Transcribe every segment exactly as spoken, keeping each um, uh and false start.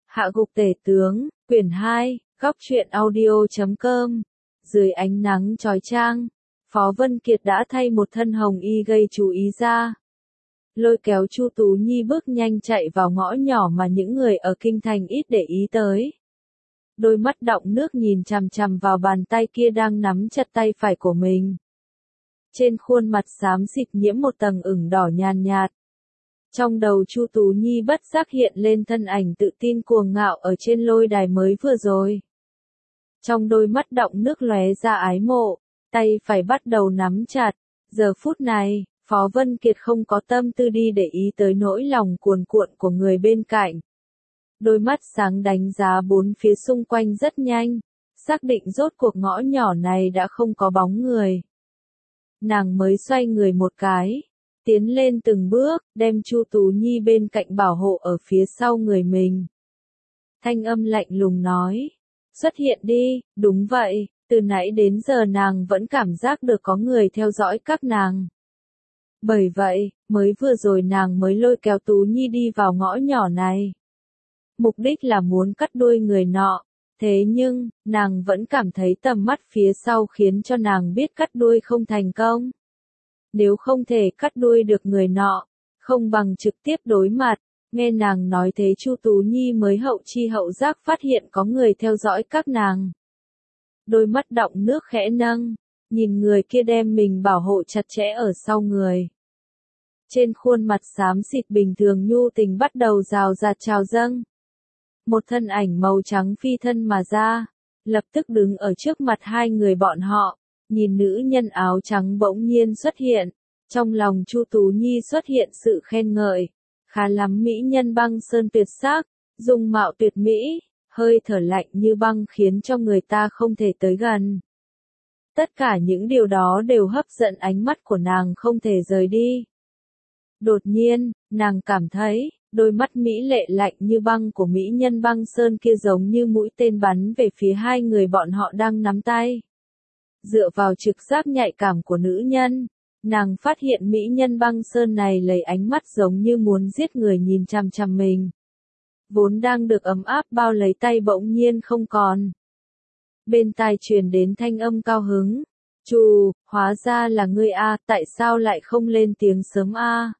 Hạ gục tể tướng, quyển hai, góc truyện audio chấm com. Dưới ánh nắng chói chang, Phó Vân Kiệt đã thay một thân hồng y gây chú ý ra. Lôi kéo Chu Tú Nhi bước nhanh chạy vào ngõ nhỏ mà những người ở kinh thành ít để ý tới. Đôi mắt đọng nước nhìn chằm chằm vào bàn tay kia đang nắm chặt tay phải của mình. Trên khuôn mặt xám xịt nhiễm một tầng ửng đỏ nhàn nhạt. Trong đầu Chu Tú Nhi bất giác hiện lên thân ảnh tự tin cuồng ngạo ở trên lôi đài mới vừa rồi. Trong đôi mắt đọng nước lóe ra ái mộ, tay phải bắt đầu nắm chặt. Giờ phút này, Phó Vân Kiệt không có tâm tư đi để ý tới nỗi lòng cuồn cuộn của người bên cạnh. Đôi mắt sáng đánh giá bốn phía xung quanh rất nhanh, xác định rốt cuộc ngõ nhỏ này đã không có bóng người. Nàng mới xoay người một cái, tiến lên từng bước, đem Chu Tú Nhi bên cạnh bảo hộ ở phía sau người mình. Thanh âm lạnh lùng nói, xuất hiện đi, đúng vậy, từ nãy đến giờ nàng vẫn cảm giác được có người theo dõi các nàng. Bởi vậy, mới vừa rồi nàng mới lôi kéo Tú Nhi đi vào ngõ nhỏ này. Mục đích là muốn cắt đuôi người nọ, thế nhưng, nàng vẫn cảm thấy tầm mắt phía sau khiến cho nàng biết cắt đuôi không thành công. Nếu không thể cắt đuôi được người nọ, không bằng trực tiếp đối mặt. Nghe nàng nói thế Chu Tú Nhi mới hậu chi hậu giác phát hiện có người theo dõi các nàng. Đôi mắt đọng nước khẽ nâng, nhìn người kia đem mình bảo hộ chặt chẽ ở sau người. Trên khuôn mặt xám xịt bình thường nhu tình bắt đầu rào rạt trào dâng. Một thân ảnh màu trắng phi thân mà ra, lập tức đứng ở trước mặt hai người bọn họ, nhìn nữ nhân áo trắng bỗng nhiên xuất hiện, trong lòng Chu Tú Nhi xuất hiện sự khen ngợi, khá lắm mỹ nhân băng sơn tuyệt sắc, dung mạo tuyệt mỹ, hơi thở lạnh như băng khiến cho người ta không thể tới gần. Tất cả những điều đó đều hấp dẫn ánh mắt của nàng không thể rời đi. Đột nhiên, nàng cảm thấy, đôi mắt mỹ lệ lạnh như băng của mỹ nhân băng sơn kia giống như mũi tên bắn về phía hai người bọn họ đang nắm tay. Dựa vào trực giác nhạy cảm của nữ nhân, nàng phát hiện mỹ nhân băng sơn này lấy ánh mắt giống như muốn giết người nhìn chằm chằm mình. Vốn đang được ấm áp bao lấy tay bỗng nhiên không còn. Bên tai truyền đến thanh âm cao hứng. Chu, hóa ra là ngươi a, tại sao lại không lên tiếng sớm a?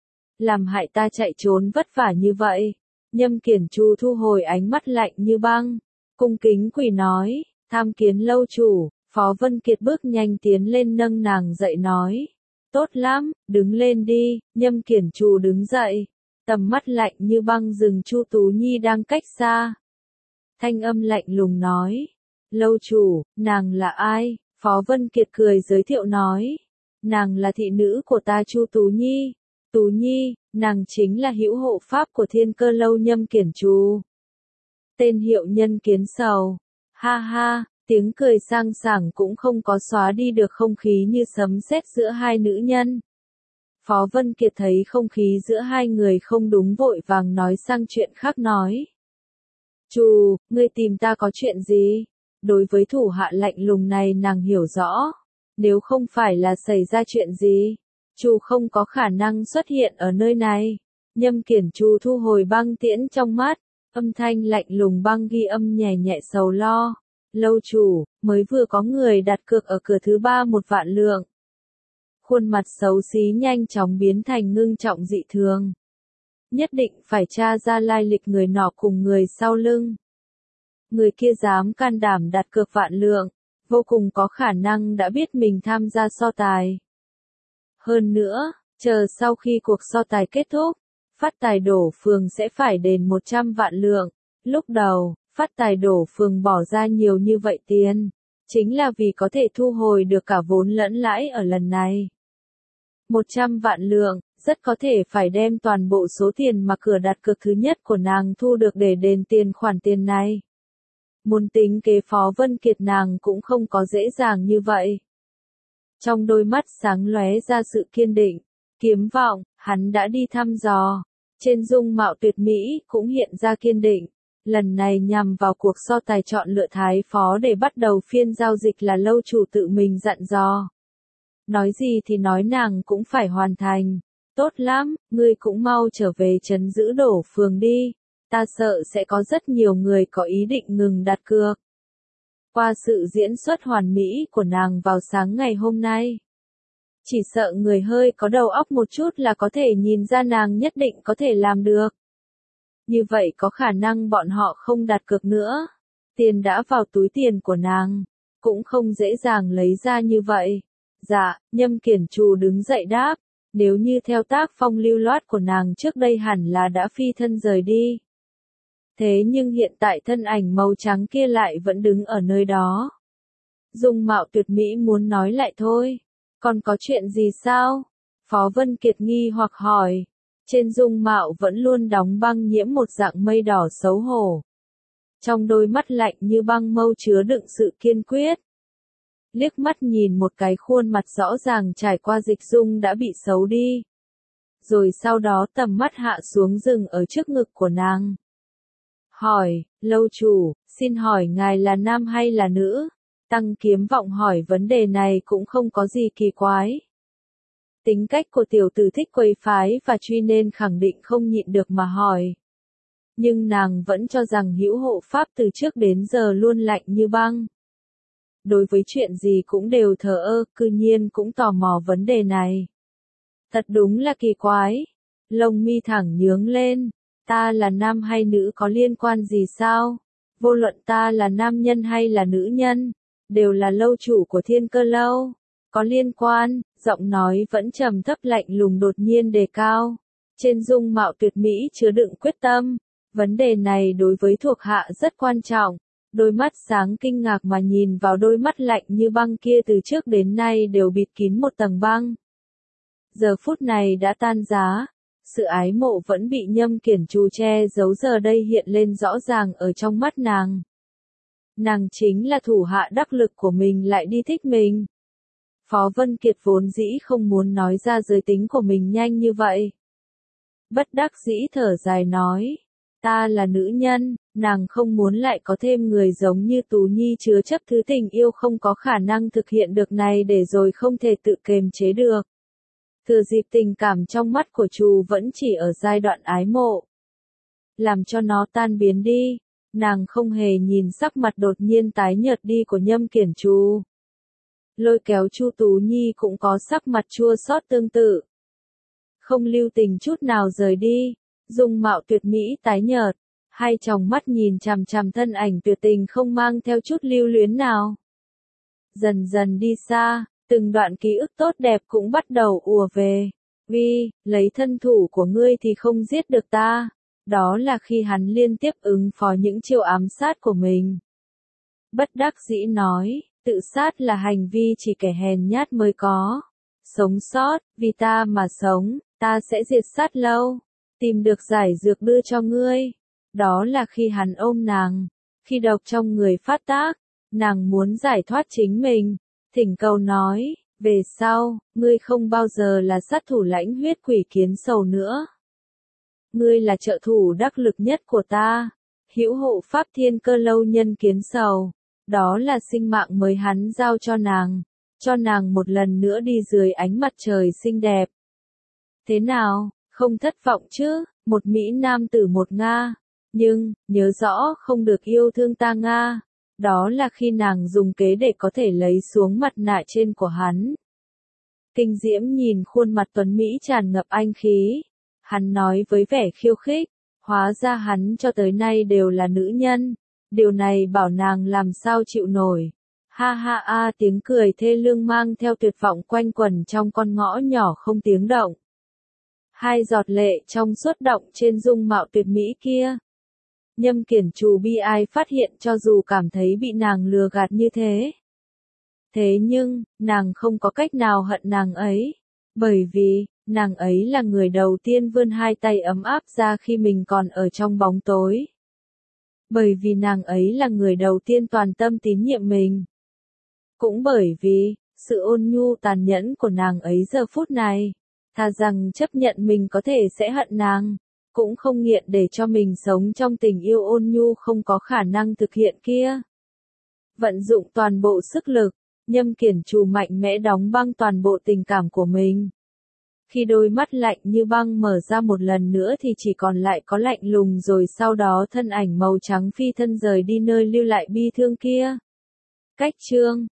Làm hại ta chạy trốn vất vả như vậy. Nhâm Kiển Chu thu hồi ánh mắt lạnh như băng, cung kính quỳ nói, tham kiến lâu chủ. Phó Vân Kiệt bước nhanh tiến lên nâng nàng dậy nói, tốt lắm, đứng lên đi. Nhâm Kiển Chu đứng dậy, tầm mắt lạnh như băng dừng Chu Tú Nhi đang cách xa. Thanh âm lạnh lùng nói, lâu chủ, nàng là ai? Phó Vân Kiệt cười giới thiệu nói, nàng là thị nữ của ta Chu Tú Nhi. Tú Nhi, nàng chính là hữu hộ pháp của Thiên Cơ lâu Nhâm Kiển Chu. Tên hiệu nhân kiến sầu. Ha ha, tiếng cười sang sảng cũng không có xóa đi được không khí như sấm sét giữa hai nữ nhân. Phó Vân Kiệt thấy không khí giữa hai người không đúng vội vàng nói sang chuyện khác nói. Chu, ngươi tìm ta có chuyện gì? Đối với thủ hạ lạnh lùng này nàng hiểu rõ. Nếu không phải là xảy ra chuyện gì, Chu không có khả năng xuất hiện ở nơi này. Nhâm Kiển Chu thu hồi băng tiễn trong mắt, âm thanh lạnh lùng băng ghi âm nhẹ nhẹ sầu lo. Lâu chủ, mới vừa có người đặt cược ở cửa thứ ba một vạn lượng. Khuôn mặt xấu xí nhanh chóng biến thành ngưng trọng dị thường. Nhất định phải tra ra lai lịch người nọ cùng người sau lưng. Người kia dám can đảm đặt cược vạn lượng, vô cùng có khả năng đã biết mình tham gia so tài. Hơn nữa, chờ sau khi cuộc so tài kết thúc, Phát Tài Đổ Phường sẽ phải đền một trăm vạn lượng. Lúc đầu, Phát Tài Đổ Phường bỏ ra nhiều như vậy tiền, chính là vì có thể thu hồi được cả vốn lẫn lãi ở lần này. một trăm vạn lượng, rất có thể phải đem toàn bộ số tiền mà cửa đặt cược thứ nhất của nàng thu được để đền tiền khoản tiền này. Muốn tính kế Phó Vân Kiệt nàng cũng không có dễ dàng như vậy. Trong đôi mắt sáng lóe ra sự kiên định, kiếm vọng, hắn đã đi thăm dò. Trên dung mạo tuyệt mỹ cũng hiện ra kiên định. Lần này nhằm vào cuộc so tài chọn lựa thái phó để bắt đầu phiên giao dịch là lâu chủ tự mình dặn dò. Nói gì thì nói nàng cũng phải hoàn thành. Tốt lắm, ngươi cũng mau trở về trấn giữ Đổ Phường đi. ta sợ sẽ có rất nhiều người có ý định ngừng đặt cược. Qua sự diễn xuất hoàn mỹ của nàng vào sáng ngày hôm nay, chỉ sợ người hơi có đầu óc một chút là có thể nhìn ra nàng nhất định có thể làm được. Như vậy có khả năng bọn họ không đặt cược nữa. Tiền đã vào túi tiền của nàng, cũng không dễ dàng lấy ra như vậy. Dạ, Nhâm Kiển Trù đứng dậy đáp, nếu như theo tác phong lưu loát của nàng trước đây hẳn là đã phi thân rời đi. Thế nhưng hiện tại thân ảnh màu trắng kia lại vẫn đứng ở nơi đó. Dung mạo tuyệt mỹ muốn nói lại thôi. Còn có chuyện gì sao? Phó Vân Kiệt nghi hoặc hỏi. Trên dung mạo vẫn luôn đóng băng nhiễm một dạng mây đỏ xấu hổ. Trong đôi mắt lạnh như băng mâu chứa đựng sự kiên quyết. Liếc mắt nhìn một cái khuôn mặt rõ ràng trải qua dịch dung đã bị xấu đi. Rồi sau đó tầm mắt hạ xuống dừng ở trước ngực của nàng. Hỏi, lâu chủ, xin hỏi ngài là nam hay là nữ? Tăng Kiếm Vọng hỏi vấn đề này cũng không có gì kỳ quái. Tính cách của tiểu tử thích quấy phái và truy nên khẳng định không nhịn được mà hỏi. Nhưng nàng vẫn cho rằng hữu hộ pháp từ trước đến giờ luôn lạnh như băng. Đối với chuyện gì cũng đều thờ ơ, cư nhiên cũng tò mò vấn đề này. Thật đúng là kỳ quái. Lông mi thẳng nhướng lên. Ta là nam hay nữ có liên quan gì sao? Vô luận ta là nam nhân hay là nữ nhân, đều là lâu chủ của Thiên Cơ Lâu. Có liên quan, giọng nói vẫn trầm thấp lạnh lùng đột nhiên đề cao. Trên dung mạo tuyệt mỹ chứa đựng quyết tâm. Vấn đề này đối với thuộc hạ rất quan trọng. Đôi mắt sáng kinh ngạc mà nhìn vào đôi mắt lạnh như băng kia từ trước đến nay đều bịt kín một tầng băng. Giờ phút này đã tan giá. Sự ái mộ vẫn bị Nhâm Kiển Trù che giấu giờ đây hiện lên rõ ràng ở trong mắt nàng. Nàng chính là thủ hạ đắc lực của mình lại đi thích mình. Phó Vân Kiệt vốn dĩ không muốn nói ra giới tính của mình nhanh như vậy. Bất đắc dĩ thở dài nói, ta là nữ nhân, nàng không muốn lại có thêm người giống như Tú Nhi chứa chấp thứ tình yêu không có khả năng thực hiện được này để rồi không thể tự kềm chế được. Thừa dịp tình cảm trong mắt của Trù vẫn chỉ ở giai đoạn ái mộ. Làm cho nó tan biến đi, nàng không hề nhìn sắc mặt đột nhiên tái nhợt đi của Nhâm Kiển Trù. Lôi kéo Chu Tú Nhi cũng có sắc mặt chua xót tương tự. Không lưu tình chút nào rời đi, dung mạo tuyệt mỹ tái nhợt, hai tròng mắt nhìn chằm chằm thân ảnh tuyệt tình không mang theo chút lưu luyến nào. Dần dần đi xa, từng đoạn ký ức tốt đẹp cũng bắt đầu ùa về. Vi, lấy thân thủ của ngươi thì không giết được ta. Đó là khi hắn liên tiếp ứng phó những chiêu ám sát của mình. Bất đắc dĩ nói, tự sát là hành vi chỉ kẻ hèn nhát mới có. Sống sót, vì ta mà sống, ta sẽ diệt sát lâu. Tìm được giải dược đưa cho ngươi. Đó là khi hắn ôm nàng. Khi độc trong người phát tác, nàng muốn giải thoát chính mình. Thỉnh cầu nói, về sau, ngươi không bao giờ là sát thủ lãnh huyết quỷ kiến sầu nữa. Ngươi là trợ thủ đắc lực nhất của ta. Hữu hộ pháp Thiên Cơ Lâu nhân kiến sầu. Đó là sinh mạng mới hắn giao cho nàng. Cho nàng một lần nữa đi dưới ánh mặt trời xinh đẹp. Thế nào, không thất vọng chứ, một Mỹ Nam tử một Nga. Nhưng, nhớ rõ không được yêu thương ta Nga. Đó là khi nàng dùng kế để có thể lấy xuống mặt nạ trên của hắn. Kinh Diễm nhìn khuôn mặt tuấn Mỹ tràn ngập anh khí. Hắn nói với vẻ khiêu khích, hóa ra hắn cho tới nay đều là nữ nhân. Điều này bảo nàng làm sao chịu nổi. Ha ha a tiếng cười thê lương mang theo tuyệt vọng quanh quẩn trong con ngõ nhỏ không tiếng động. Hai giọt lệ trong suốt động trên dung mạo tuyệt mỹ kia. Nhâm Kiển Trù bi ai phát hiện cho dù cảm thấy bị nàng lừa gạt như thế. Thế nhưng, nàng không có cách nào hận nàng ấy. Bởi vì, nàng ấy là người đầu tiên vươn hai tay ấm áp ra khi mình còn ở trong bóng tối. Bởi vì nàng ấy là người đầu tiên toàn tâm tín nhiệm mình. Cũng bởi vì, sự ôn nhu tàn nhẫn của nàng ấy giờ phút này, thà rằng chấp nhận mình có thể sẽ hận nàng, cũng không nghiện để cho mình sống trong tình yêu ôn nhu không có khả năng thực hiện kia. Vận dụng toàn bộ sức lực, Nhâm Kiển Trù mạnh mẽ đóng băng toàn bộ tình cảm của mình. Khi đôi mắt lạnh như băng mở ra một lần nữa thì chỉ còn lại có lạnh lùng, rồi sau đó thân ảnh màu trắng phi thân rời đi nơi lưu lại bi thương kia. Cách chương